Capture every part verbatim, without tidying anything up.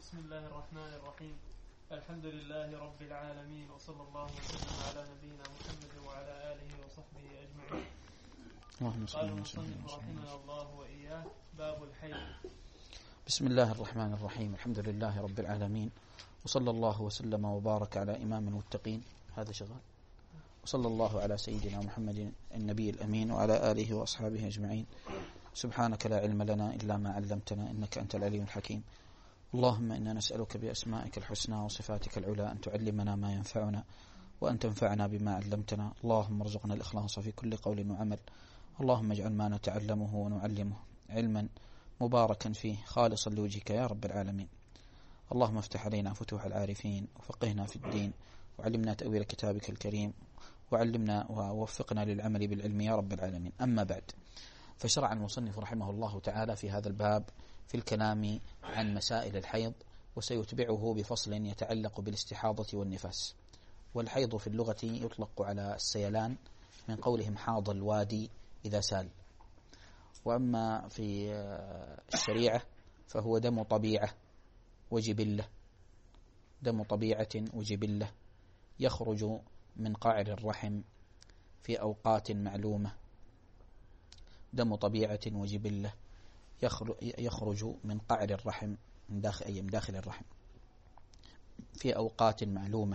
بسم الله الرحمن الرحيم. الحمد لله رب العالمين، وصلى الله وسلم على نبينا محمد وعلى آله وصحبه أجمعين. قال المصنف رحمه الله وإياه: باب الحيض. بسم الله الرحمن الرحيم. الحمد لله رب العالمين، وصلى الله وسلم وبارك على إمام المتقين. هذا شغال. وصلى الله على سيدنا محمد النبي الأمين وعلى آله وأصحابه أجمعين. سبحانك لا علم لنا إلا ما علمتنا، إنك أنت العليم الحكيم. اللهم إنا نسألك بأسمائك الحسنى وصفاتك العلى أن تعلمنا ما ينفعنا وأن تنفعنا بما علمتنا. اللهم ارزقنا الإخلاص في كل قول وعمل. اللهم اجعل ما نتعلمه ونعلمه علما مباركا فيه خالصا لوجهك يا رب العالمين. اللهم افتح علينا فتوح العارفين، وفقهنا في الدين، وعلمنا تأويل كتابك الكريم، وعلمنا ووفقنا للعمل بالعلم يا رب العالمين. أما بعد، فشرع المصنف رحمه الله تعالى في هذا الباب في الكلام عن مسائل الحيض، وسيتبعه بفصل يتعلق بالاستحاضة والنفاس. والحيض في اللغة يطلق على السيلان، من قولهم حاض الوادي إذا سال. وأما في الشريعة فهو دم طبيعة وجبلة، دم طبيعة وجبلة يخرج من قاعر الرحم في أوقات معلومة. دم طبيعة وجبلة يخرج من قاعر الرحم من داخل أي من داخل الرحم في أوقات معلومة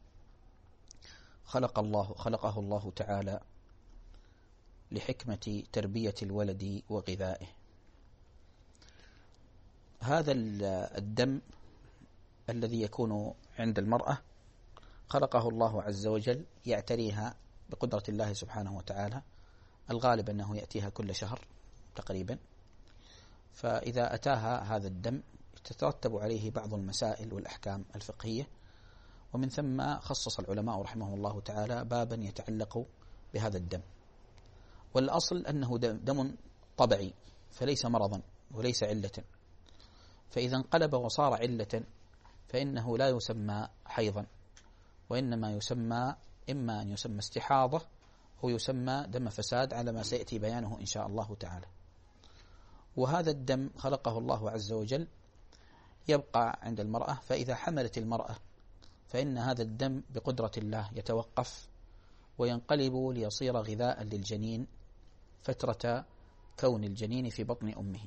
خلق الله خلقه الله تعالى لحكمة تربية الولد وغذائه. هذا الدم الذي يكون عند المرأة خلقه الله عز وجل يعتريها بقدرة الله سبحانه وتعالى. الغالب أنه يأتيها كل شهر تقريبا، فإذا أتاها هذا الدم تترتب عليه بعض المسائل والأحكام الفقهية، ومن ثم خصص العلماء رحمه الله تعالى بابا يتعلق بهذا الدم. والأصل أنه دم طبيعي فليس مرضا وليس علة، فإذا انقلب وصار علة فإنه لا يسمى حيضا، وإنما يسمى إما أن يسمى استحاضة أو يسمى دم فساد، على ما سيأتي بيانه إن شاء الله تعالى. وهذا الدم خلقه الله عز وجل يبقى عند المرأة، فإذا حملت المرأة فإن هذا الدم بقدرة الله يتوقف وينقلب ليصير غذاء للجنين فترة كون الجنين في بطن أمه.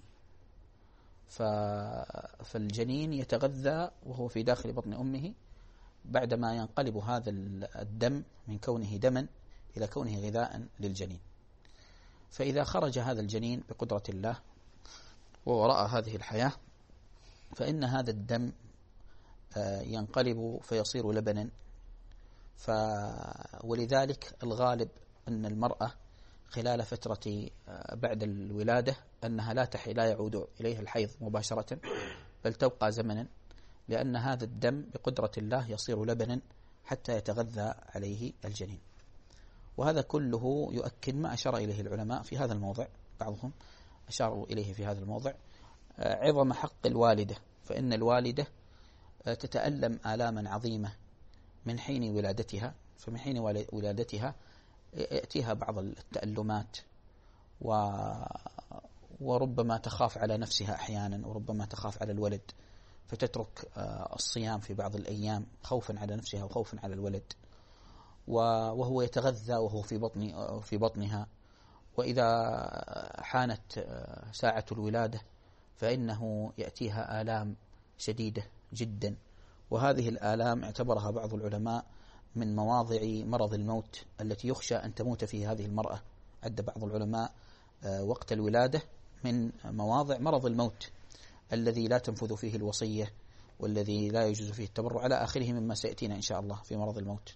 فالجنين يتغذى وهو في داخل بطن أمه بعدما ينقلب هذا الدم من كونه دما إلى كونه غذاء للجنين. فإذا خرج هذا الجنين بقدرة الله ووراء هذه الحياة فإن هذا الدم ينقلب فيصير لبنا. ف ولذلك الغالب أن المرأة خلال فترة بعد الولادة أنها لا تحي لا يعود إليها الحيض مباشرة، بل تبقى زمنا، لأن هذا الدم بقدرة الله يصير لبنا حتى يتغذى عليه الجنين. وهذا كله يؤكد ما أشار إليه العلماء في هذا الموضع، بعضهم أشاروا إليه في هذا الموضع عظم حق الوالدة، فإن الوالدة تتألم آلاما عظيمة من حين ولادتها. فمن حين ولادتها يأتيها بعض التألمات، و وربما تخاف على نفسها أحيانا، وربما تخاف على الولد فتترك الصيام في بعض الأيام خوفا على نفسها وخوفا على الولد، وهو يتغذى وهو في بطن في بطنها. وإذا حانت ساعة الولادة فإنه يأتيها آلام شديدة جدا، وهذه الآلام اعتبرها بعض العلماء من مواضع مرض الموت التي يخشى أن تموت فيه هذه المرأة. عد بعض العلماء وقت الولادة من مواضع مرض الموت الذي لا تنفذ فيه الوصية، والذي لا يجوز فيه التبرع، على آخره مما سيأتينا إن شاء الله في مرض الموت.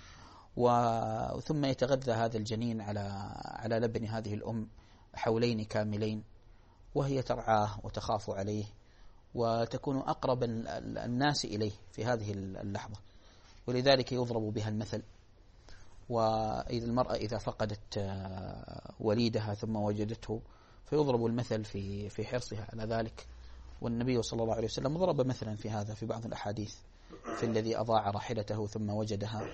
وثم يتغذى هذا الجنين على على لبن هذه الأم حولين كاملين، وهي ترعاه وتخاف عليه وتكون أقرب الناس إليه في هذه اللحظة، ولذلك يضرب بها المثل. وإذا المرأة إذا فقدت وليدها ثم وجدته فيضرب المثل في في حرصها على ذلك. والنبي صلى الله عليه وسلم ضرب مثلا في هذا في بعض الأحاديث في الذي أضاع راحلته ثم وجدها،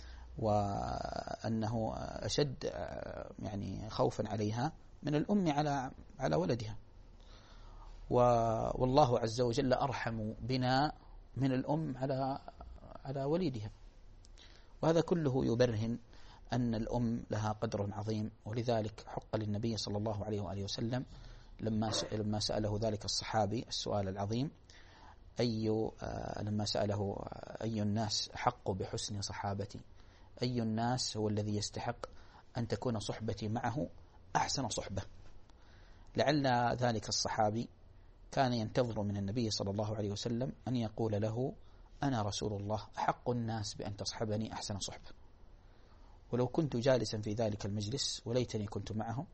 وأنه أشد يعني خوفا عليها من الأم على على ولدها. والله عز وجل أرحم بنا من الأم على على وليدها، وهذا كله يبرهن أن الأم لها قدر عظيم. ولذلك حق للنبي صلى الله عليه وآله وسلم لما لما سأله ذلك الصحابي السؤال العظيم، أي لما سأله أي الناس أحق بحسن صحابتي، أي الناس هو الذي يستحق أن تكون صحبتي معه أحسن صحبة، لعل ذلك الصحابي كان ينتظر من النبي صلى الله عليه وسلم أن يقول له أنا رسول الله أحق الناس بأن تصحبني أحسن صحبة. ولو كنت جالسا في ذلك المجلس وليتني كنت معهم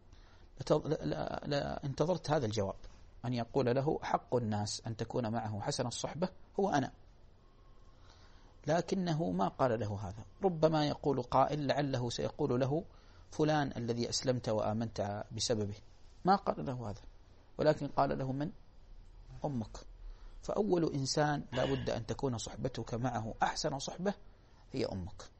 لانتظرت هذا الجواب، أن يقول له حق الناس أن تكون معه حسن الصحبة هو أنا، لكنه ما قال له هذا. ربما يقول قائل لعله سيقول له فلان الذي أسلمت وآمنت بسببه، ما قال له هذا، ولكن قال له من؟ أمك. فأول إنسان لا بد أن تكون صحبتك معه أحسن صحبة هي أمك.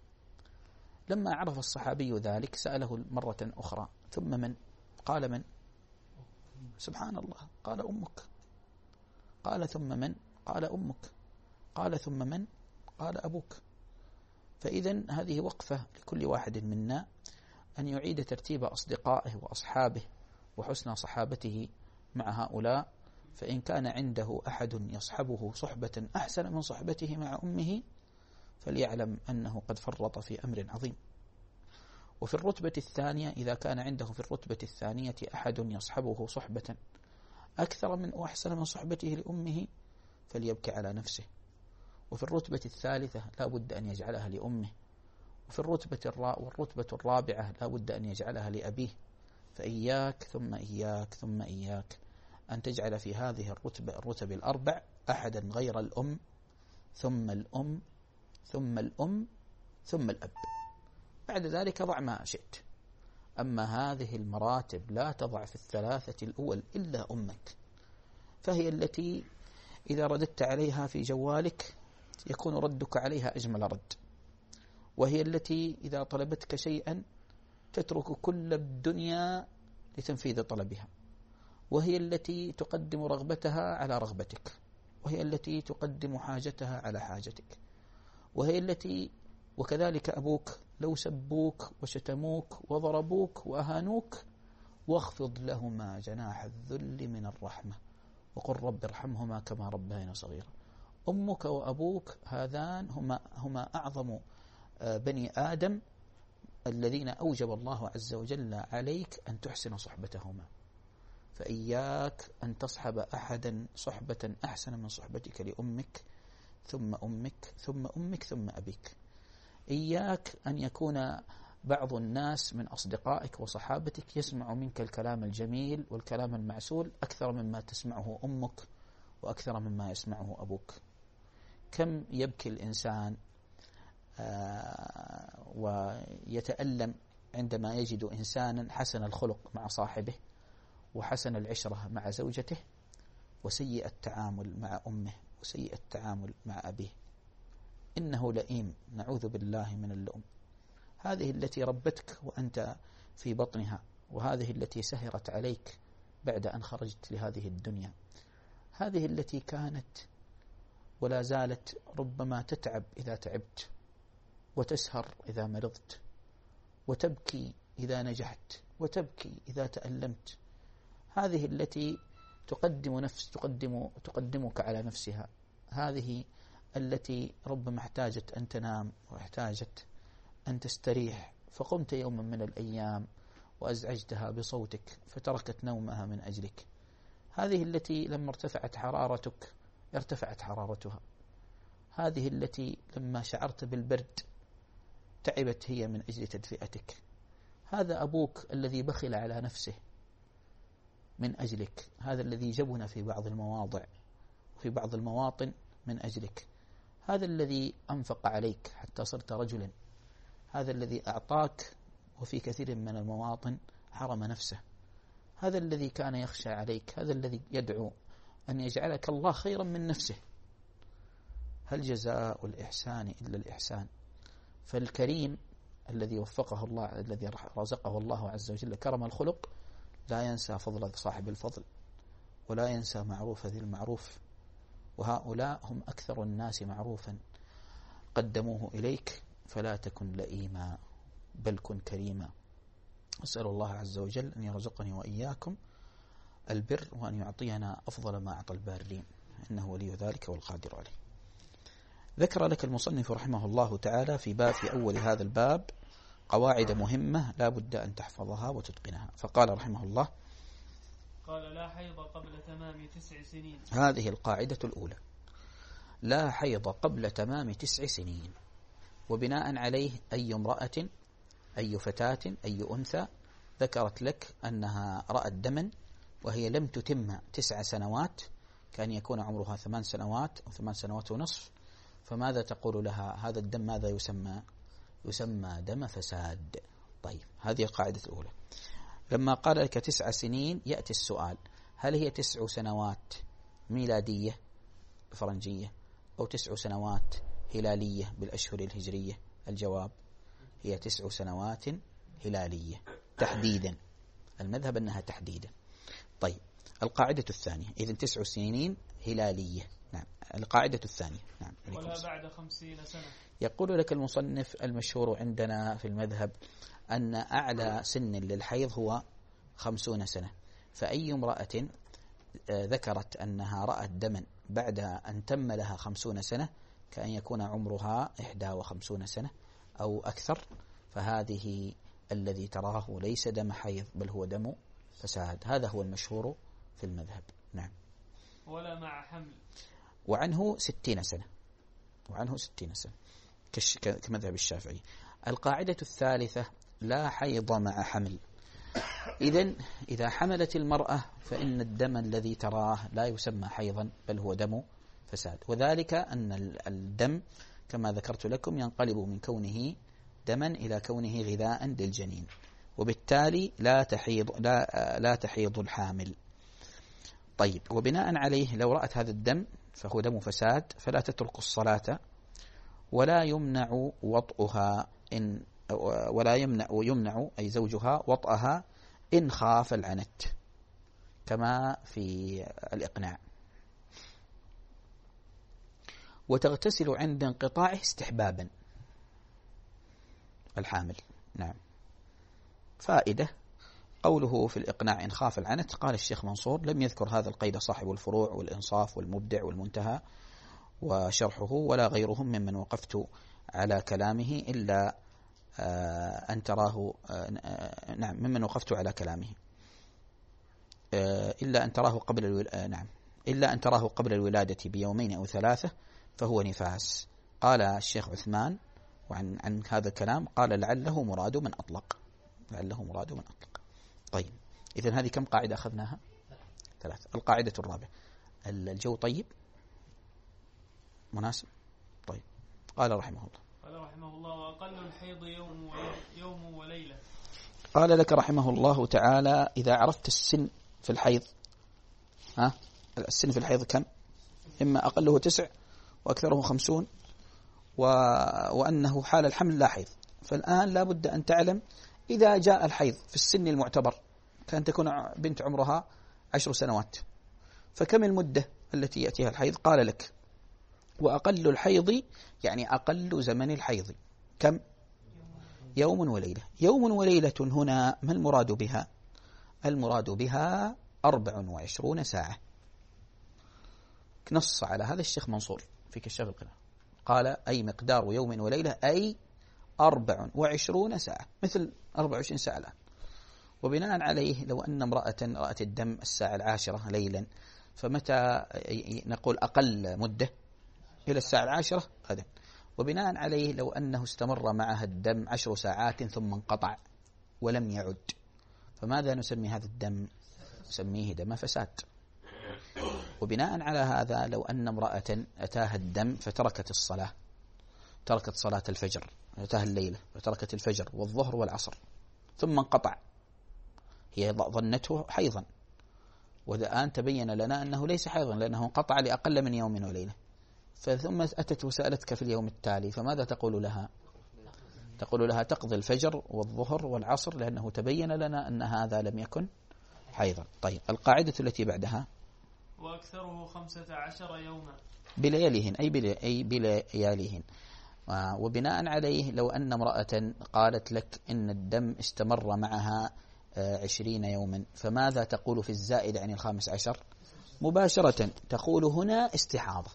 لما عرف الصحابي ذلك سأله مرة أخرى ثم من؟ قال من؟ سبحان الله، قال أمك. قال ثم من؟ قال أمك. قال ثم من؟ قال أبوك. فإذن هذه وقفة لكل واحد منا أن يعيد ترتيب أصدقائه وأصحابه وحسن صحابته مع هؤلاء، فإن كان عنده أحد يصحبه صحبة أحسن من صحبته مع أمه فليعلم أنه قد فرط في أمر عظيم. وفي الرتبة الثانية إذا كان عنده في الرتبة الثانية أحد يصحبه صحبة أكثر من وأحسن من صحبته لأمه فليبكي على نفسه. وفي الرتبة الثالثة لا بد أن يجعلها لأمه، وفي الرتبة الرا والرتبة الرابعة لا بد أن يجعلها لأبيه. فإياك ثم إياك ثم إياك أن تجعل في هذه الرتبة الرتب الأربع أحدا غير الأم ثم الأم ثم الأم ثم الأب، بعد ذلك ضع ما شئت. أما هذه المراتب لا تضع في الثلاثة الأول إلا أمك، فهي التي إذا رددت عليها في جوالك يكون ردك عليها أجمل رد، وهي التي إذا طلبتك شيئا تترك كل الدنيا لتنفيذ طلبها، وهي التي تقدم رغبتها على رغبتك، وهي التي تقدم حاجتها على حاجتك، وهي التي وكذلك أبوك لو سبوك وشتموك وضربوك وأهانوك واخفض لهما جناح الذل من الرحمة وقل رب ارحمهما كما ربياني صغيرا. أمك وأبوك هذان هما, هما أعظم بني آدم الذين أوجب الله عز وجل عليك أن تحسن صحبتهما، فإياك أن تصحب أحدا صحبة أحسن من صحبتك لأمك ثم أمك ثم أمك ثم أبيك. إياك أن يكون بعض الناس من أصدقائك وصحابتك يسمع منك الكلام الجميل والكلام المعسول أكثر مما تسمعه أمك وأكثر مما يسمعه أبوك. كم يبكي الإنسان آه ويتألم عندما يجد إنسانا حسن الخلق مع صاحبه وحسن العشرة مع زوجته وسيء التعامل مع أمه وسيء التعامل مع أبيه. إنه لئيم، نعوذ بالله من اللؤم. هذه التي ربتك وأنت في بطنها، وهذه التي سهرت عليك بعد أن خرجت لهذه الدنيا، هذه التي كانت ولا زالت ربما تتعب إذا تعبت، وتسهر إذا مرضت، وتبكي إذا نجحت، وتبكي إذا تألمت. هذه التي تقدم نفس تقدم تقدمك على نفسها، هذه التي ربما احتاجت أن تنام واحتاجت أن تستريح، فقمت يوما من الأيام وأزعجتها بصوتك فتركت نومها من أجلك. هذه التي لما ارتفعت حرارتك ارتفعت حرارتها. هذه التي لما شعرت بالبرد تعبت هي من أجل تدفئتك. هذا أبوك الذي بخل على نفسه من أجلك، هذا الذي جبن في بعض المواضع وفي بعض المواطن من أجلك، هذا الذي أنفق عليك حتى صرت رجلا، هذا الذي أعطاك وفي كثير من المواطن حرم نفسه، هذا الذي كان يخشى عليك، هذا الذي يدعو أن يجعلك الله خيرا من نفسه. هل جزاء الإحسان إلا الإحسان؟ فالكريم الذي وفقه الله، الذي رزقه الله عز وجل كرم الخلق، لا ينسى فضل صاحب الفضل، ولا ينسى معروف ذي المعروف، وهؤلاء هم أكثر الناس معروفا، قدموه إليك فلا تكن لئيما بل كن كريما. أسأل الله عز وجل أن يرزقني وإياكم البر، وأن يعطينا أفضل ما أعطى البارين، إنه ولي ذلك والقادر عليه. ذكر لك المصنف رحمه الله تعالى في باب في أول هذا الباب قواعد مهمة لا بد أن تحفظها وتتقنها. فقال رحمه الله: قال: لا حيض قبل تمام تسع سنين. هذه القاعدة الأولى، لا حيض قبل تمام تسع سنين. وبناء عليه أي امرأة، أي فتاة، أي أنثى ذكرت لك أنها رأت دما وهي لم تتم تسع سنوات، كان يكون عمرها ثمان سنوات أو ثمان سنوات ونصف، فماذا تقول لها؟ هذا الدم ماذا يسمى؟ يسمى دم فساد. طيب، هذه القاعدة الأولى. لما قال لك تسع سنين يأتي السؤال: هل هي تسع سنوات ميلادية فرنجية أو تسع سنوات هلالية بالأشهر الهجرية؟ الجواب: هي تسع سنوات هلالية تحديدا، المذهب أنها تحديدا. طيب، القاعدة الثانية، إذن تسع سنين هلالية. نعم، القاعدة الثانية. نعم. ولا بعد خمسين سنة. يقول لك المصنف: المشهور عندنا في المذهب أن أعلى سن للحيض هو خمسون سنة، فأي امرأة ذكرت أنها رأت دما بعد أن تم لها خمسون سنة، كأن يكون عمرها إحدى وخمسون سنة أو أكثر، فهذه الذي تراه ليس دم حيض بل هو دم فساد. هذا هو المشهور في المذهب. نعم. ولا مع حمل. وعنه ستين سنة، وعنه ستين سنة كمذهب الشافعي. القاعدة الثالثة: لا حيض مع حمل. إذن إذا حملت المرأة فإن الدم الذي تراه لا يسمى حيضا بل هو دم فساد، وذلك أن الدم كما ذكرت لكم ينقلب من كونه دما إلى كونه غذاء للجنين، وبالتالي لا تحيض لا لا تحيض الحامل. طيب، وبناء عليه لو رأت هذا الدم فهو دم فساد، فلا تترك الصلاة، ولا يمنع وطئها إن ولا يمنع يمنع أي زوجها وطئها إن خاف العنت، كما في الإقناع. وتغتسل عند انقطاعه استحبابا الحامل. نعم. فائدة: قوله في الإقناع إن خاف العنت، قال الشيخ منصور: لم يذكر هذا القيد صاحب الفروع والإنصاف والمبدع والمنتهى وشرحه ولا غيرهم ممن وقفت على كلامه إلا أن تراه نعم ممن وقفت على كلامه إلا أن تراه قبل الول... نعم إلا أن تراه قبل الولادة بيومين أو ثلاثة فهو نفاس. قال الشيخ عثمان وعن عن هذا الكلام قال: لعله مراد من أطلق، لعله مراد من أطلق. طيب، إذن هذه كم قاعدة أخذناها؟ ثلاثة. القاعدة الرابعة: الجو طيب مناسب. طيب، قال رحمه الله قال رحمه الله: وأقل الحيض يوم يوم وليلة. قال لك رحمه الله تعالى: إذا عرفت السن في الحيض، ها السن في الحيض كم؟ إما أقله تسع وأكثره خمسون، و... وأنه حال الحمل لا حيض. فالآن لا بد أن تعلم إذا جاء الحيض في السن المعتبر، كان تكون بنت عمرها عشر سنوات، فكم المدة التي يأتيها الحيض؟ قال لك: وأقل الحيض يعني أقل زمن الحيض كم؟ يوم وليلة. يوم وليلة هنا ما المراد بها؟ المراد بها أربع وعشرون ساعة. نص على هذا الشيخ منصور في كشاف القناة، قال: أي مقدار يوم وليلة أي أربع وعشرون ساعة، مثل أربع وعشرين ساعة الآن. وبناء عليه لو أن امرأة رأت الدم الساعة العاشرة ليلا، فمتى نقول أقل مدة؟ إلى الساعة العاشرة غدا. وبناء عليه لو أنه استمر معها الدم عشر ساعات ثم انقطع ولم يعد، فماذا نسمي هذا الدم؟ نسميه دم فساد. وبناء على هذا لو أن امرأة أتاها الدم فتركت الصلاة، تركت صلاة الفجر، أتاها الليلة فتركت الفجر والظهر والعصر ثم انقطع، هي ظنته حيضا، والآن تبين لنا أنه ليس حيضا لأنه انقطع لأقل من يوم وليلة، فثم أتت وسألتك في اليوم التالي، فماذا تقول لها؟ تقول لها تقضي الفجر والظهر والعصر، لأنه تبين لنا أن هذا لم يكن حيضا. طيب، القاعدة التي بعدها: وأكثره خمسة عشر يوما بلياليهن أي, أي بلياليهن. وبناء عليه لو أن امرأة قالت لك إن الدم استمر معها عشرين يوما، فماذا تقول في الزائد عن الخامس عشر؟ مباشرة تقول هنا استحاضة،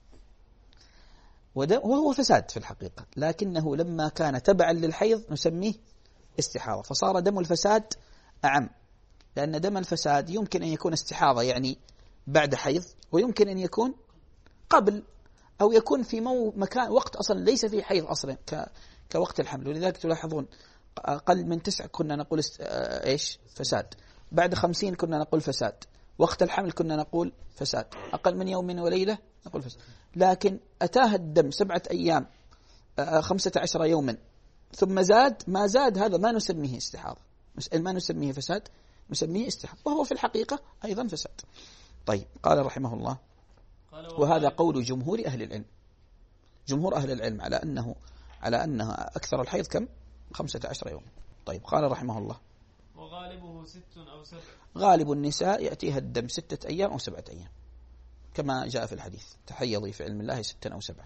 وهو فساد في الحقيقة، لكنه لما كان تبعا للحيض نسميه استحاضة، فصار دم الفساد أعم، لأن دم الفساد يمكن أن يكون استحاضة يعني بعد حيض، ويمكن أن يكون قبل، أو يكون في مو مكان وقت أصلا ليس فيه حيض أصلا كوقت الحمل. ولذلك تلاحظون أقل من تسع كنا نقول است... إيش فساد، بعد خمسين كنا نقول فساد، وقت الحمل كنا نقول فساد، أقل من يوم وليلة نقول فساد. لكن أتاها الدم سبعة أيام خمسة عشر يوما ثم زاد، ما زاد هذا ما نسميه استحاضة، ما نسميه فساد، نسميه استحاضة، وهو في الحقيقة أيضا فساد. طيب قال رحمه الله، وهذا قول جمهور أهل العلم، جمهور أهل العلم على أنه على أنه أكثر الحيض كم؟ خمسة عشر يوم. طيب قال رحمه الله، وغالبه ست أو سبع، غالب النساء يأتيها الدم ستة أيام أو سبعة أيام كما جاء في الحديث، تحيضي في علم الله ستة أو سبعة.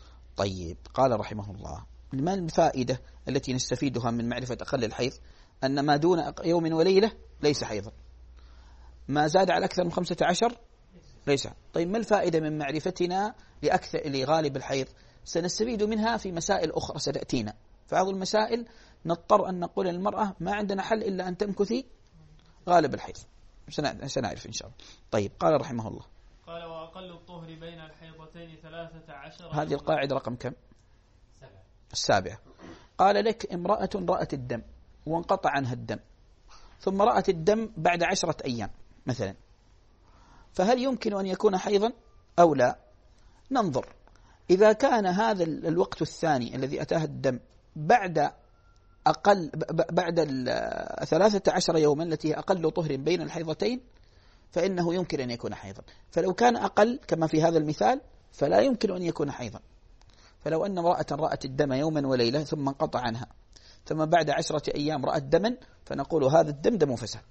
طيب قال رحمه الله، ما الفائدة التي نستفيدها من معرفة أقل الحيض؟ أن ما دون يوم وليلة ليس حيضا، ما زاد على أكثر من خمسة عشر ليس. طيب ما الفائدة من معرفتنا لأكثر لغالب الحيض؟ سنستفيد منها في مسائل أخرى ستأتينا، فهذه المسائل نضطر أن نقول للمرأة ما عندنا حل إلا أن تمكثي غالب الحيض، سنعرف إن شاء الله. طيب قال رحمه الله، قال وأقل الطهر بين الحيضتين ثلاثة عشر. هذه القاعدة رقم كم؟ السابعة. قال لك امرأة رأت الدم وانقطع عنها الدم، ثم رأت الدم بعد عشرة أيام مثلا، فهل يمكن أن يكون حيضا أو لا؟ ننظر، إذا كان هذا الوقت الثاني الذي أتاها الدم بعد أقل بعد الثلاثة عشر يوما التي هي أقل طهر بين الحيضتين، فإنه يمكن أن يكون حيضا. فلو كان أقل كما في هذا المثال فلا يمكن أن يكون حيضا. فلو أن امرأة رأت الدم يوما وليلة ثم انقطع عنها، ثم بعد عشرة أيام رأت دما، فنقول هذا الدم دم فساد.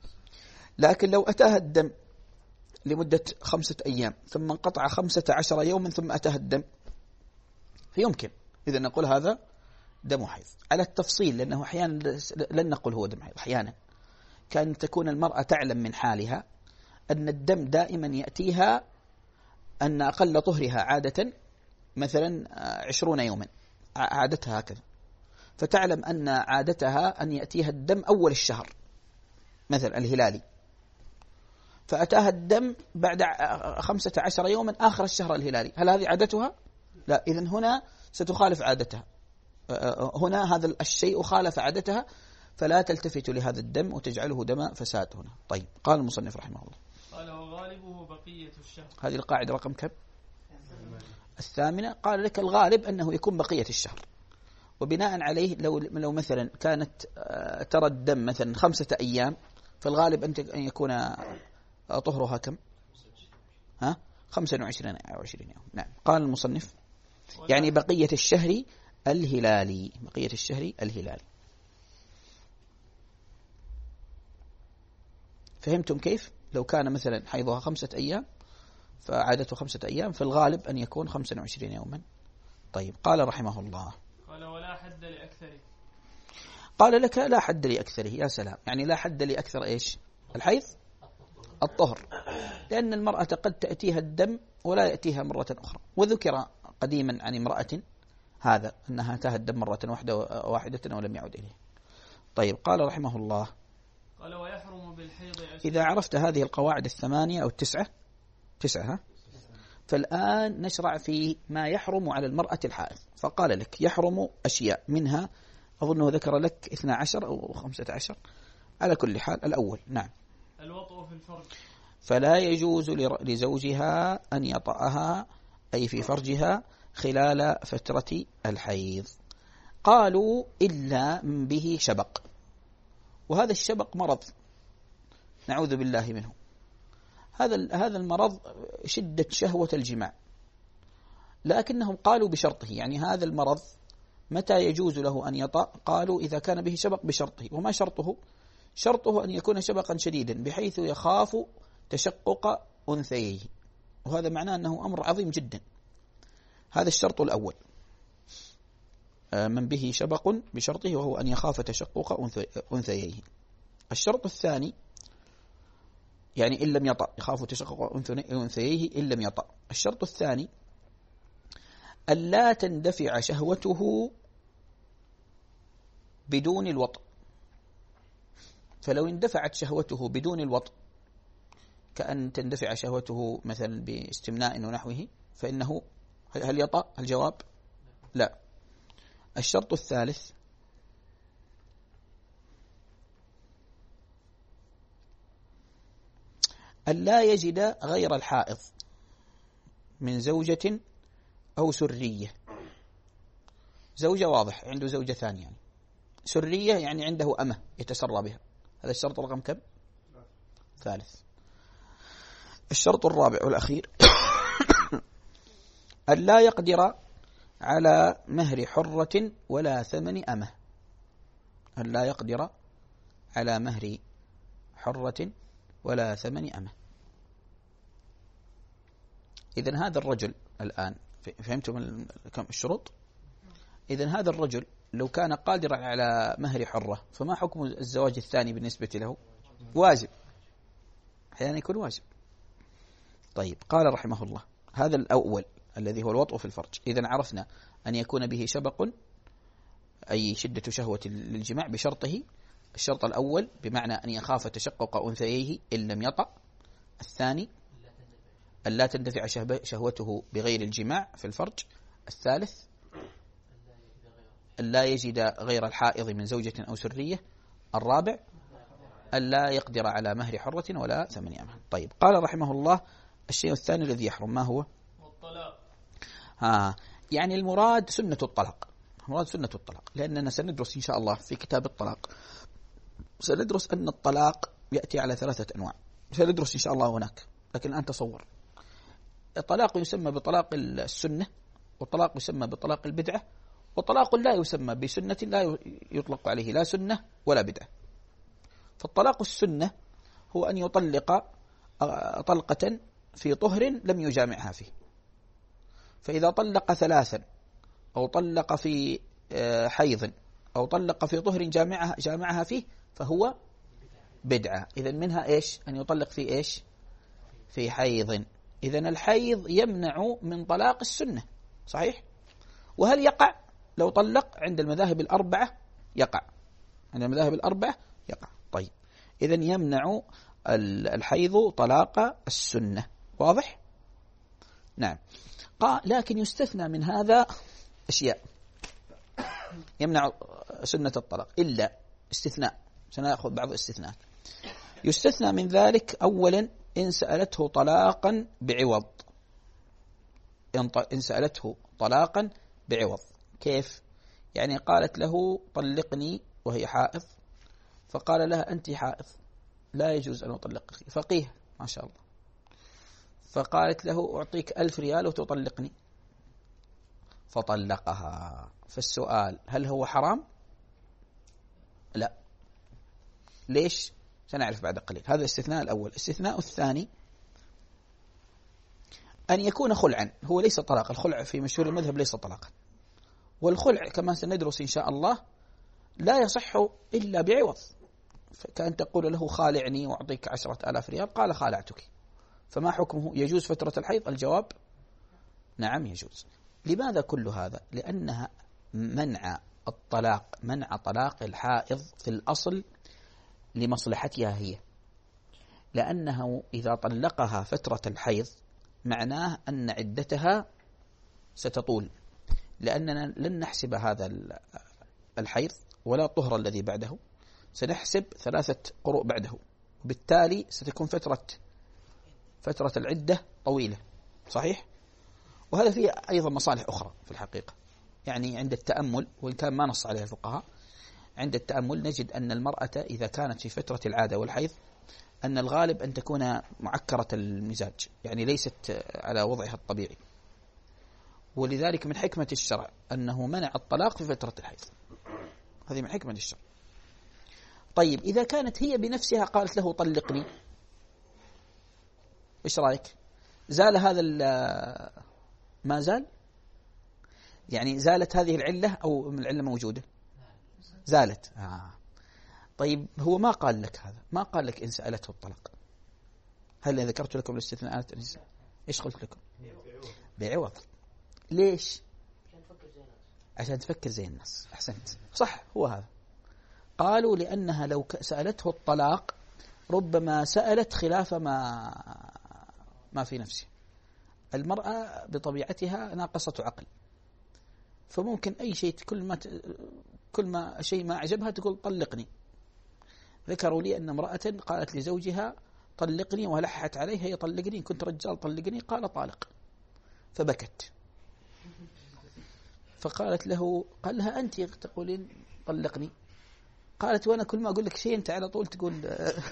لكن لو أتاها الدم لمدة خمسة أيام ثم انقطع خمسة عشر يوما ثم أتاها الدم، فيمكن إذا نقول هذا دم حيض على التفصيل، لأنه أحيانا لن نقول هو دم حيض، أحيانا كان تكون المرأة تعلم من حالها أن الدم دائما يأتيها أن أقل طهرها عادة مثلا عشرون يوما، عادتها هكذا، فتعلم أن عادتها أن يأتيها الدم أول الشهر مثلا الهلالي، فأتاها الدم بعد خمسة عشر يوما آخر الشهر الهلالي، هل هذه عادتها؟ لا، إذن هنا ستخالف عادتها، هنا هذا الشيء خالف عادتها، فلا تلتفت لهذا الدم وتجعله دم فساد هنا. طيب قال المصنف رحمه الله، قال وغالبه بقية الشهر. هذه القاعدة رقم كم؟ الثامنة. قال لك الغالب أنه يكون بقية الشهر، وبناء عليه لو لو مثلا كانت ترى الدم مثلا خمسة أيام، فالغالب أن يكون طهرها كم؟ ها؟ خمسة وعشرين أو عشرين يوم. نعم. قال المصنف يعني بقية الشهر الهلالي، بقية الشهر الهلالي. فهمتم كيف؟ لو كان مثلا حيضها خمسة أيام فعادته خمسة أيام، فالغالب أن يكون خمسة وعشرين يوما. طيب قال رحمه الله، قال ولا حد لأكثره. قال لك لا حد لأكثره. يا سلام، يعني لا حد لأكثر إيش؟ الحيض الطهر، لأن المرأة قد تأتيها الدم ولا يأتيها مرة أخرى، وذكر قديما عن امرأة هذا أنها أتاها الدم مرة واحدة واحدة ولم يعود إليه. طيب قال رحمه الله، قال ويحرم بالحيض. إذا عرفت هذه القواعد الثمانية أو التسعة، تسعة، فالآن نشرع في ما يحرم على المرأة الحائض. فقال لك يحرم أشياء، منها أظنه ذكر لك اثنا عشر أو خمسة عشر على كل حال. الأول نعم الوطء في الفرج، فلا يجوز لزوجها أن يطأها أي في فرجها خلال فترة الحيض. قالوا إلا من به شبق، وهذا الشبق مرض نعوذ بالله منه. هذا هذا المرض شدة شهوة الجماع، لكنهم قالوا بشرطه، يعني هذا المرض متى يجوز له أن يطأ؟ قالوا إذا كان به شبق بشرطه. وما شرطه؟ شرطه أن يكون شبقا شديدا بحيث يخاف تشقق أنثييه، وهذا معناه أنه أمر عظيم جدا. هذا الشرط الأول من به شبق بشرطه، وهو أن يخاف تشقق أنثييه. الشرط الثاني يعني إن لم يطأ، يخاف تشقق أنثييه إن لم يطأ. الشرط الثاني ألا تندفع شهوته بدون الوطء. فلو اندفعت شهوته بدون الوطء، كأن تندفع شهوته مثلا باستمناء ونحوه، فإنه هل يطأ؟ الجواب لا. الشرط الثالث ألا يجد غير الحائض من زوجة أو سرية. زوجة واضح، عنده زوجة ثانية، يعني سرية يعني عنده أمة يتسرى بها. هذا الشرط رقم كم؟ ثالث. الشرط الرابع والأخير ألا يقدر على مهر حرة ولا ثمن أمة. ألا يقدر على مهر حرة ولا ثمن أمة. إذن هذا الرجل الآن، فهمتم كم الشروط؟ إذن هذا الرجل لو كان قادرا على مهر حرة، فما حكم الزواج الثاني بالنسبة له؟ واجب، أحيانا يكون واجب. طيب، قال رحمه الله هذا الأول الذي هو الوطء في الفرج. إذن عرفنا أن يكون به شبق أي شدة شهوة للجماع بشرطه. الشرط الأول بمعنى أن يخاف تشقق أنثييه إن لم يطأ. الثاني ألا تندفع شهوته بغير الجماع في الفرج. الثالث ألا يجد غير الحائض من زوجة أو سرية. الرابع ألا يقدر على مهر حرة ولا ثمن أمة. طيب، قال رحمه الله الشيء الثاني الذي يحرم ما هو؟ الطلاق. ها يعني المراد سنة الطلاق. المراد سنة الطلاق، لأننا سندرس إن شاء الله في كتاب الطلاق، سندرس أن الطلاق يأتي على ثلاثة أنواع. سندرس إن شاء الله هناك، لكن الآن تصور. الطلاق يسمى بطلاق السنة، والطلاق يسمى بطلاق البدعة، وطلاق لا يسمى بسنة، لا يطلق عليه لا سنة ولا بدعة. فالطلاق السنة هو أن يطلق طلقة في طهر لم يجامعها فيه. فإذا طلق ثلاثا أو طلق في حيض أو طلق في طهر جامعها, جامعها فيه فهو بدعة. إذن منها إيش؟ أن يطلق في إيش؟ في حيض. إذن الحيض يمنع من طلاق السنة، صحيح؟ وهل يقع؟ لو طلق عند المذاهب الأربعة يقع، عند المذاهب الأربعة يقع. طيب، إذن يمنع الحيض طلاق السنة، واضح؟ نعم. قال لكن يستثنى من هذا أشياء يمنع سنة الطلاق، إلا استثناء، سنأخذ بعض الاستثناءات. يستثنى من ذلك أولا إن سألته طلاقا بعوض. إن سألته طلاقا بعوض. كيف؟ يعني قالت له طلقني وهي حائض، فقال لها أنت حائض لا يجوز أن أطلقك. فقيه ما شاء الله. فقالت له أعطيك ألف ريال وتطلقني، فطلقها. فالسؤال هل هو حرام؟ لا. ليش؟ سنعرف بعد قليل. هذا الاستثناء الأول. الاستثناء الثاني أن يكون خلعا. هو ليس طلاق، الخلع في مشهور المذهب ليس طلاقا، والخلع كما سندرس إن شاء الله لا يصح إلا بعوض. كأن تقول له خالعني وأعطيك عشرة آلاف ريال، قال خالعتك، فما حكمه؟ يجوز فترة الحيض؟ الجواب نعم يجوز. لماذا كل هذا؟ لأنها منع الطلاق، منع طلاق الحائض في الأصل لمصلحتها هي، لأنه إذا طلقها فترة الحيض معناه أن عدتها ستطول، لأننا لن نحسب هذا الحيض ولا طهر الذي بعده، سنحسب ثلاثة قروء بعده، بالتالي ستكون فترة فترة العدة طويلة، صحيح؟ وهذا فيه أيضا مصالح أخرى في الحقيقة. يعني عند التأمل، وإن كان ما نص عليها الفقهاء، عند التأمل نجد أن المرأة إذا كانت في فترة العادة والحيض أن الغالب أن تكون معكرة المزاج، يعني ليست على وضعها الطبيعي، ولذلك من حكمة الشرع أنه منع الطلاق في فترة الحيض. هذه من حكمة الشرع. طيب، إذا كانت هي بنفسها قالت له طلقني، إيش رأيك؟ زال هذا ما زال؟ يعني زالت هذه العلة أو العلة موجودة؟ زالت. آه. طيب هو ما قال لك هذا، ما قال لك إن سألته الطلاق. هل ذكرت لكم الاستثناءات؟ إيش قلت لكم؟ بعوض. ليش؟ عشان تفكر زي الناس. أحسنت، صح، هو هذا. قالوا لأنها لو سألته الطلاق ربما سألت خلاف ما ما في نفسه. المرأة بطبيعتها ناقصة عقل، فممكن أي شيء كل ما كل ما شيء ما أعجبها تقول طلقني. ذكروا لي أن امرأة قالت لزوجها طلقني ولحت عليها يطلقني، إن كنت رجال طلقني، قال طالق، فبكت. فقالت له، قال لها أنت تقولين طلقني؟ قالت وأنا كل ما أقول لك شيء أنت على طول تقول.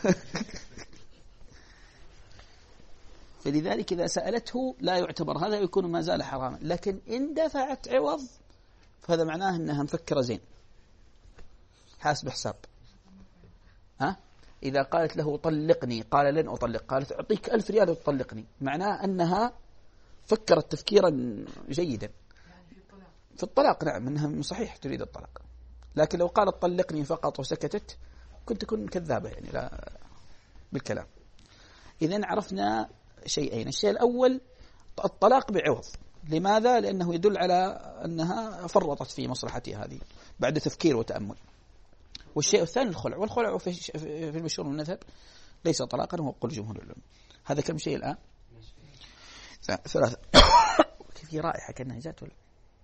فلذلك إذا سألته لا يعتبر هذا، يكون ما زال حراما. لكن إن دفعت عوض فهذا معناه أنها مفكرة زين، حاسب حساب. ها؟ إذا قالت له طلقني قال لن أطلق، قالت أعطيك ألف ريال وتطلقني، معناه أنها فكرت تفكيرا جيدا في الطلاق. نعم، أنها صحيح تريد الطلاق. لكن لو قالت طلقني فقط وسكتت كنت تكون كذابة يعني لا بالكلام. إذن عرفنا شيئين. الشيء الأول الطلاق بعوض. لماذا؟ لأنه يدل على أنها فرطت في مصلحتها هذه بعد تفكير وتأمل. والشيء الثاني الخلع، والخلع في المشهور من المذهب ليس طلاقا، هو قول جمهور العلماء. هذا كم شيء الآن؟ ثلاثة. كيف هي رائحة كأنها جات ولا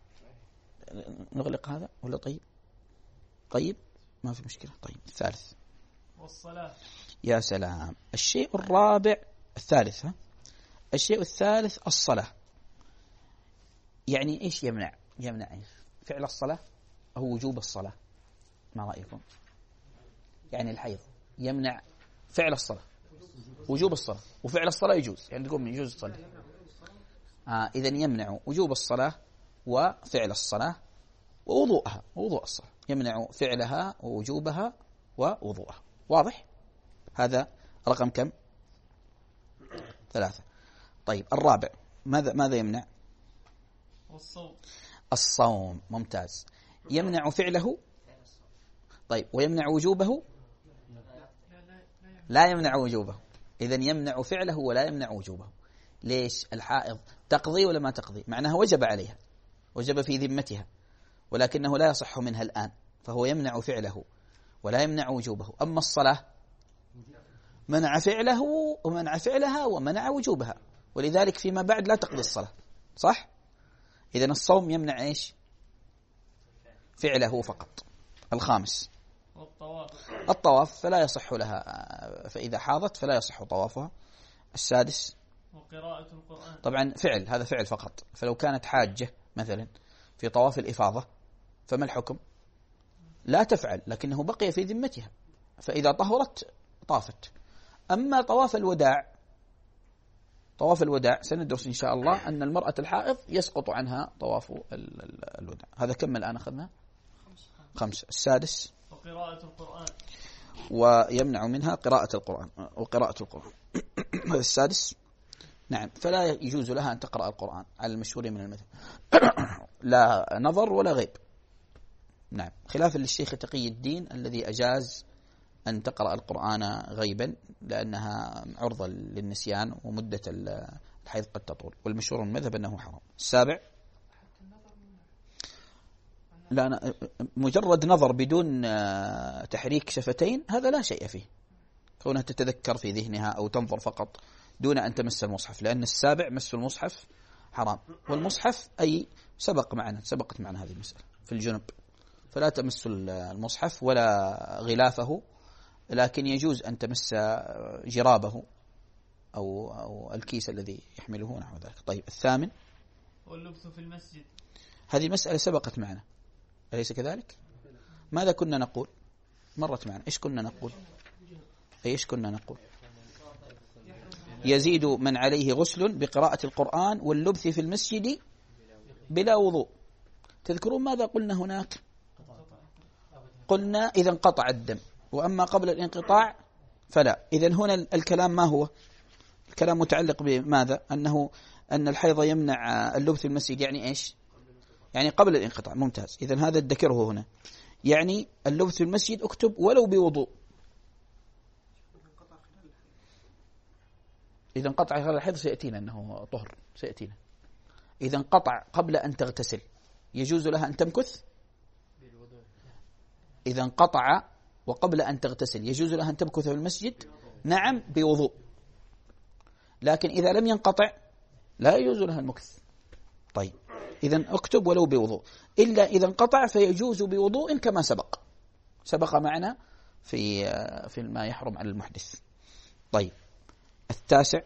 نغلق هذا ولا؟ طيب طيب ما في مشكلة. طيب الثالث والصلاة. يا سلام. الشيء الرابع الثالث ها الشيء الثالث الصلاة. يعني إيش يمنع؟ يمنع إيش؟ فعل الصلاة أو وجوب الصلاة؟ ما رأيكم؟ يعني الحيض يمنع فعل الصلاة، وجوب الصلاة، وفعل الصلاة يجوز، يعني تقوم يجوز تصلي. آه إذن يمنع وجوب الصلاة وفعل الصلاة ووضوءها ووضوء الصلاة، يمنع فعلها ووجوبها ووضوءها. واضح؟ هذا رقم كم؟ ثلاثة. طيب الرابع ماذا ماذا يمنع؟ الصوم. الصوم. ممتاز. يمنع فعله. طيب ويمنع وجوبه؟ لا يمنع وجوبه. إذن يمنع فعله ولا يمنع وجوبه. ليش؟ الحائض تقضي ولا ما تقضي؟ معناها وجب عليها، وجب في ذمتها، ولكنه لا يصح منها الآن، فهو يمنع فعله ولا يمنع وجوبه. أما الصلاة منع فعله ومنع فعلها ومنع وجوبها، ولذلك فيما بعد لا تقضي الصلاة. صح؟ إذن الصوم يمنع إيش؟ فعله فقط. الخامس والطواف. الطواف فلا يصح لها، فإذا حاضت فلا يصح طوافها. السادس وقراءة القرآن. طبعا فعل، هذا فعل فقط. فلو كانت حاجة مثلا في طواف الإفاضة فما الحكم؟ لا تفعل، لكنه بقي في ذمتها، فإذا طهرت طافت. أما طواف الوداع، طواف الوداع سندرس إن شاء الله أن المرأة الحائض يسقط عنها طواف الوداع. هذا كم الآن أخذنا؟ خمسة. السادس وقراءة القرآن، ويمنع منها قراءة القرآن وقراءة القرآن. هذا السادس. نعم، فلا يجوز لها أن تقرأ القرآن على المشهور من المذهب، لا نظر ولا غيب. نعم، خلافا للشيخ تقي الدين الذي أجاز أن تقرأ القرآن غيبا لأنها عرضة للنسيان ومدة الحيض قد تطول، والمشهور من المذهب أنه حرام. السابع لا، مجرد نظر بدون تحريك شفتين هذا لا شيء فيه، كونها تتذكر في ذهنها أو تنظر فقط دون أن تمس المصحف، لأن السابع مس المصحف حرام. والمصحف أي سبق معنا سبقت معنا هذه المسألة في الجنب، فلا تمس المصحف ولا غلافه، لكن يجوز أن تمس جرابه أو, أو الكيس الذي يحمله نحو ذلك. طيب الثامن واللبس في المسجد. هذه مسألة سبقت معنا أليس كذلك؟ ماذا كنا نقول؟ مرت معنا. إيش كنا نقول؟ إيش كنا نقول؟ يزيد من عليه غسل بقراءة القرآن واللبث في المسجد بلا وضوء. تذكرون ماذا قلنا هناك؟ قلنا إذا انقطع الدم، وأما قبل الانقطاع فلا. إذن هنا الكلام ما هو؟ الكلام متعلق بماذا؟ أنه أن الحيض يمنع اللبث في المسجد، يعني إيش؟ يعني قبل الانقطاع. ممتاز. إذن هذا ذكره هنا، يعني اللبث في المسجد اكتب ولو بوضوء. إذا انقطع خلال الحيض سيأتينا أنه طهر، سيأتينا. إذا انقطع قبل أن تغتسل يجوز لها أن تمكث؟ إذا انقطع وقبل أن تغتسل يجوز لها أن تمكث في المسجد؟ نعم بوضوء. لكن إذا لم ينقطع لا يجوز لها المكث. طيب إذا اكتب ولو بوضوء، إلا إذا انقطع فيجوز بوضوء كما سبق سبق معنا في في ما يحرم على المحدث. طيب التاسع.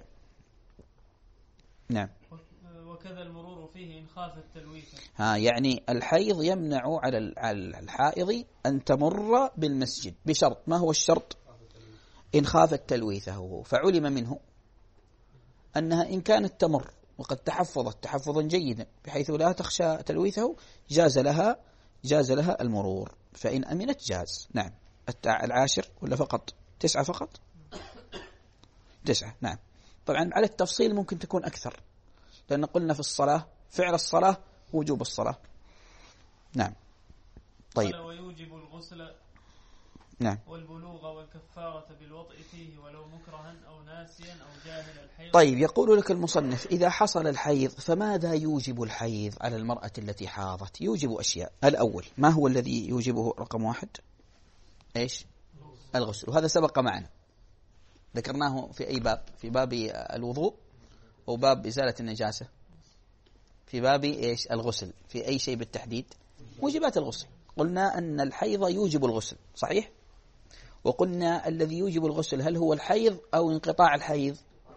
نعم. وكذا المرور فيه إن خاف التلويث. ها يعني الحيض يمنع على الحائض أن تمر بالمسجد بشرط. ما هو الشرط؟ إن خافت تلويثه. فعلم منه أنها إن كانت تمر وقد تحفظت تحفظا جيدا بحيث لا تخشى تلويثه جاز لها جاز لها المرور، فإن أمنت جاز. نعم. العاشر ولا فقط تسعة؟ فقط تسعة. نعم. طبعا على التفصيل ممكن تكون أكثر، لأن قلنا في الصلاة فعل الصلاة وجوب الصلاة. نعم. طيب. ويوجب الغسل. نعم. والبلوغ والكفارة بالوطء فيه ولو مكرها أو ناسيا أو جاهل الحيض. طيب يقول لك المصنف إذا حصل الحيض فماذا يوجب الحيض على المرأة التي حاضت؟ يوجب أشياء. الأول ما هو الذي يوجبه؟ رقم واحد إيش؟ الغسل، وهذا سبق معنا ذكرناه في أي باب؟ في باب الوضوء أو باب إزالة النجاسة؟ في باب إيش؟ الغسل. في أي شيء بالتحديد؟ موجبات الغسل. قلنا أن الحيض يوجب الغسل، صحيح؟ وقلنا الذي يوجب الغسل هل هو الحيض أو انقطاع الحيض؟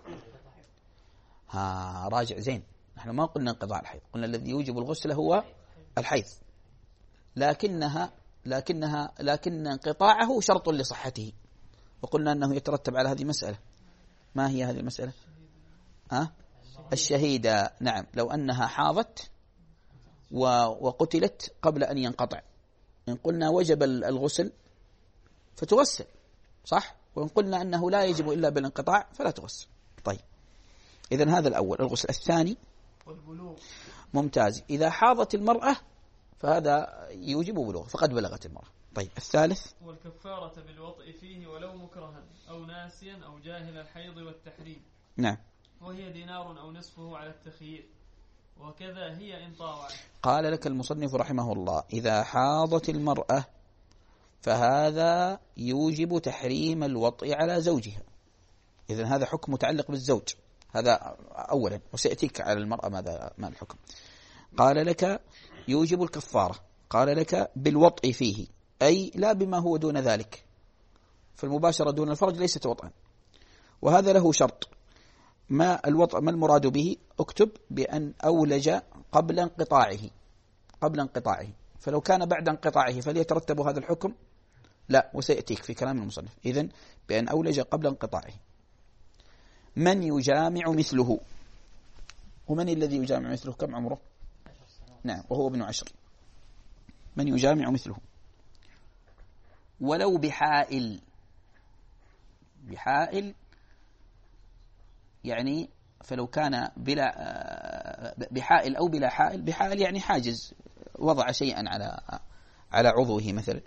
ها راجع زين، نحن ما قلنا انقطاع الحيض، قلنا الذي يوجب الغسل هو الحيض، لكنها لكنها لكن انقطاعه شرط لصحته، وقلنا أنه يترتب على هذه مسألة. ما هي هذه المسألة؟ ها؟ الشهيدة. نعم. لو أنها حاضت وقتلت قبل أن ينقطع، إن قلنا وجب الغسل فتغسل، صح؟ وإن قلنا أنه لا يجب إلا بالانقطاع فلا تغسل. طيب إذن هذا الأول الغسل. الثاني والبلوغ. ممتاز. إذا حاضت المرأة فهذا يوجب بلوغ، فقد بلغت المرأة. طيب الثالث والكفارة بالوطء فيه ولو مكرها أو ناسيا أو جاهل الحيض والتحريم. نعم. وهي دينار أو نصفه على التخيير، وكذا هي إن طاوعت. قال لك المصنف رحمه الله إذا حاضت المرأة فهذا يوجب تحريم الوطء على زوجها. إذن هذا حكم متعلق بالزوج، هذا أولا، وسيأتيك على المرأة ماذا ما الحكم. قال لك يوجب الكفارة، قال لك بالوطء فيه، أي لا بما هو دون ذلك، فالمباشرة دون الفرج ليست وطئا، وهذا له شرط. ما الوطء ما المراد به؟ اكتب بأن أولج قبل انقطاعه قبل انقطاعه فلو كان بعد انقطاعه فليترتب هذا الحكم؟ لا، وسيأتيك في كلام المصنف. إذن بأن أولج قبل انقطاعه. من يجامع مثله؟ ومن الذي يجامع مثله؟ كم عمره؟ نعم، وهو ابن عشر. من يجامع مثله ولو بحائل. بحائل يعني فلو كان بلا بحائل أو بلا حائل. بحائل يعني حاجز، وضع شيئا على على عضوه مثلا.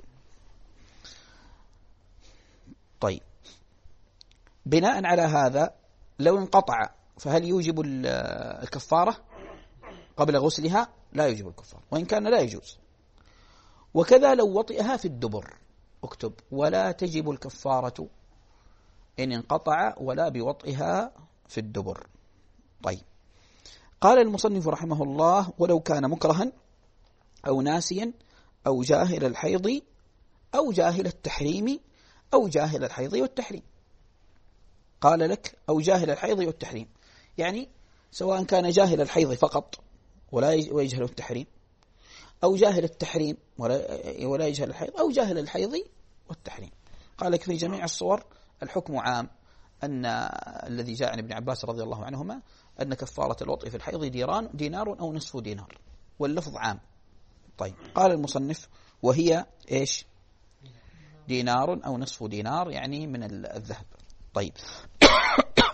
طيب بناء على هذا لو انقطع فهل يوجب الكفارة قبل غسلها؟ لا يوجب الكفارة، وإن كان لا يجوز. وكذا لو وطئها في الدبر، اكتب ولا تجب الكفارة إن انقطع ولا بوطئها في الدبر. طيب قال المصنف رحمه الله ولو كان مكرها أو ناسيا أو جاهل الحيض أو جاهل التحريم أو جاهل الحيض والتحريم. قال لك أو جاهل الحيض والتحريم، يعني سواء كان جاهل الحيض فقط ولا يجهل التحريم، أو جاهل التحريم ولا يجهل الحيض، أو جاهل الحيض والتحريم. قال لك في جميع الصور الحكم عام، أن الذي جاء عن ابن عباس رضي الله عنهما أن كفارة الوطء في الحيض ديران دينار أو نصف دينار، واللفظ عام. طيب قال المصنف وهي إيش؟ دينار أو نصف دينار، يعني من الذهب. طيب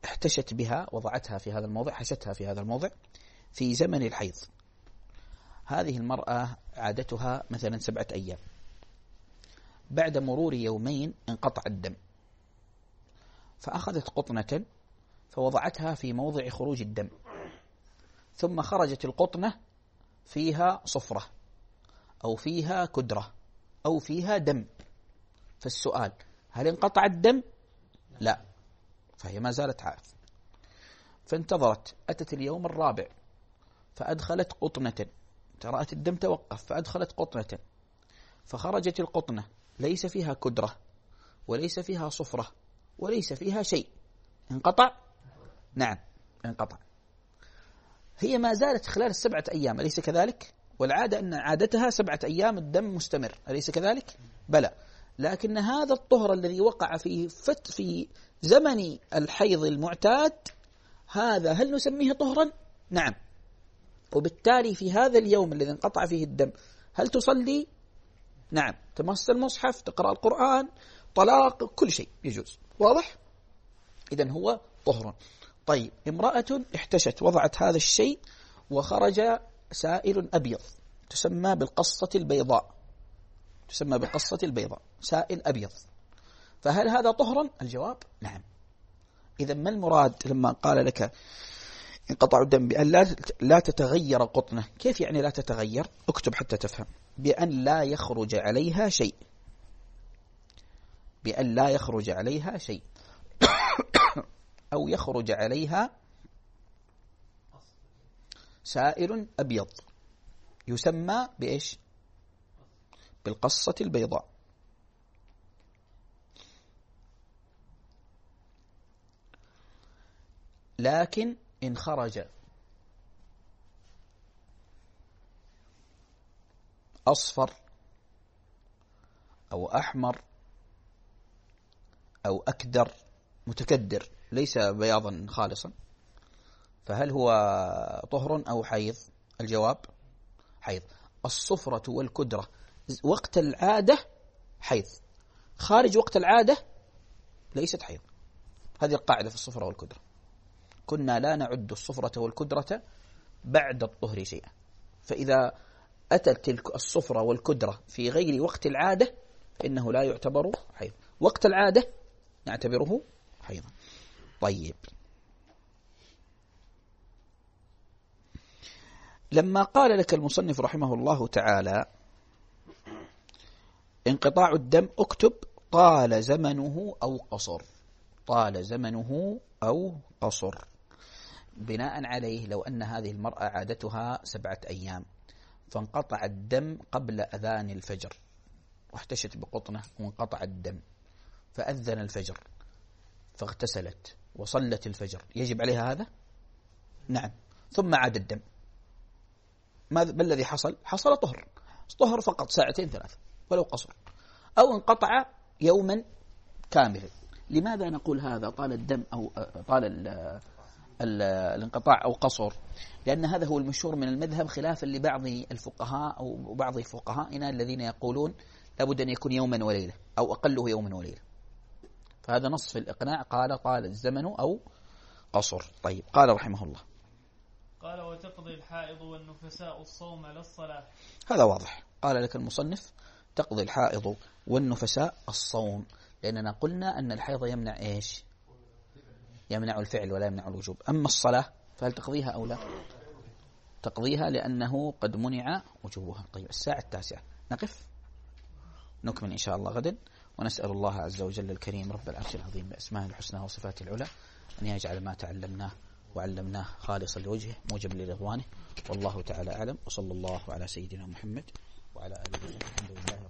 احتشت بها، وضعتها في هذا الموضع، حشتها في هذا الموضع في زمن الحيض. هذه المرأة عادتها مثلا سبعة أيام، بعد مرور يومين انقطع الدم، فأخذت قطنة فوضعتها في موضع خروج الدم، ثم خرجت القطنة فيها صفرة أو فيها كدرة أو فيها دم. فالسؤال: هل انقطع الدم؟ لا، فهي ما زالت حائض. فانتظرت، أتت اليوم الرابع فأدخلت قطنة، رأت الدم توقف فأدخلت قطنة، فخرجت القطنة ليس فيها كدرة وليس فيها صفرة وليس فيها شيء. انقطع؟ نعم انقطع. هي ما زالت خلال السبعة أيام، أليس كذلك؟ والعادة أن عادتها سبعة أيام الدم مستمر، أليس كذلك؟ بلى. لكن هذا الطهر الذي وقع فيه فت في زمن الحيض المعتاد، هذا هل نسميه طهرا؟ نعم. وبالتالي في هذا اليوم الذي انقطع فيه الدم هل تصلي؟ نعم. تمس المصحف، تقرأ القرآن، طلاق، كل شيء يجوز. واضح؟ إذن هو طهر. طيب، امرأة احتشت، وضعت هذا الشيء وخرج سائل أبيض تسمى بالقصة البيضاء، تسمى بالقصة البيضاء، سائل أبيض، فهل هذا طهرا؟ الجواب نعم. إذا ما المراد لما قال لك انقطع الدم بأن لا لا تتغير قطنة؟ كيف يعني لا تتغير؟ اكتب حتى تفهم. بأن لا يخرج عليها شيء، بأن لا يخرج عليها شيء أو يخرج عليها سائل أبيض يسمى بإيش؟ بالقصة البيضاء. لكن إن خرج أصفر أو أحمر أو أكدر متكدر ليس بياضا خالصا، فهل هو طهر أو حيض؟ الجواب حيض. الصفرة والكدرة وقت العادة حيض، خارج وقت العادة ليست حيض. هذه القاعدة في الصفرة والكدرة. كنا لا نعد الصفرة والكدرة بعد الطهر شيئا، فإذا أتت تلك الصفرة والكدرة في غير وقت العادة فإنه لا يعتبر حيض، وقت العادة نعتبره حيضا. طيب، لما قال لك المصنف رحمه الله تعالى انقطاع الدم، اكتب طال زمنه أو قصر، طال زمنه أو قصر. بناء عليه لو أن هذه المرأة عادتها سبعة أيام فانقطع الدم قبل أذان الفجر واحتشت بقطنة وانقطع الدم، فأذن الفجر فاغتسلت وصلت الفجر، يجب عليها هذا؟ نعم. ثم عاد الدم، ما الذي حصل؟ حصل طهر، طهر فقط ساعتين ثلاثة ولو قصر، أو انقطع يوما كاملا. لماذا نقول هذا طال الدم أو طال ال ال الانقطاع أو قصر؟ لأن هذا هو المشهور من المذهب، خلافا لبعض الفقهاء أو بعض فقهائنا الذين يقولون لابد أن يكون يوما وليلة أو أقله يوما وليلة. فهذا نص في الإقناع، قال طال الزمن أو قصر. طيب، قال رحمه الله قال وتقضي الحائض والنفساء الصوم لا الصلاة. هذا واضح. قال لك المصنف تقضي الحائض والنفساء الصوم، لأننا قلنا أن الحيض يمنع إيش؟ يمنع الفعل ولا يمنع الوجوب. أما الصلاة فهل تقضيها أو لا؟ تقضيها لأنه قد منع وجوبها. طيب، الساعة التاسعة نقف، نكمل إن شاء الله غدا، ونسأل الله عز وجل الكريم رب العرش العظيم بأسمائه الحسنى وصفاته العلى أن يجعل ما تعلمناه وعلمناه خالصا لوجهه موجب لرضوانه، والله تعالى أعلم، وصلى الله على سيدنا محمد وعلى آله وصحبه. الحمد لله.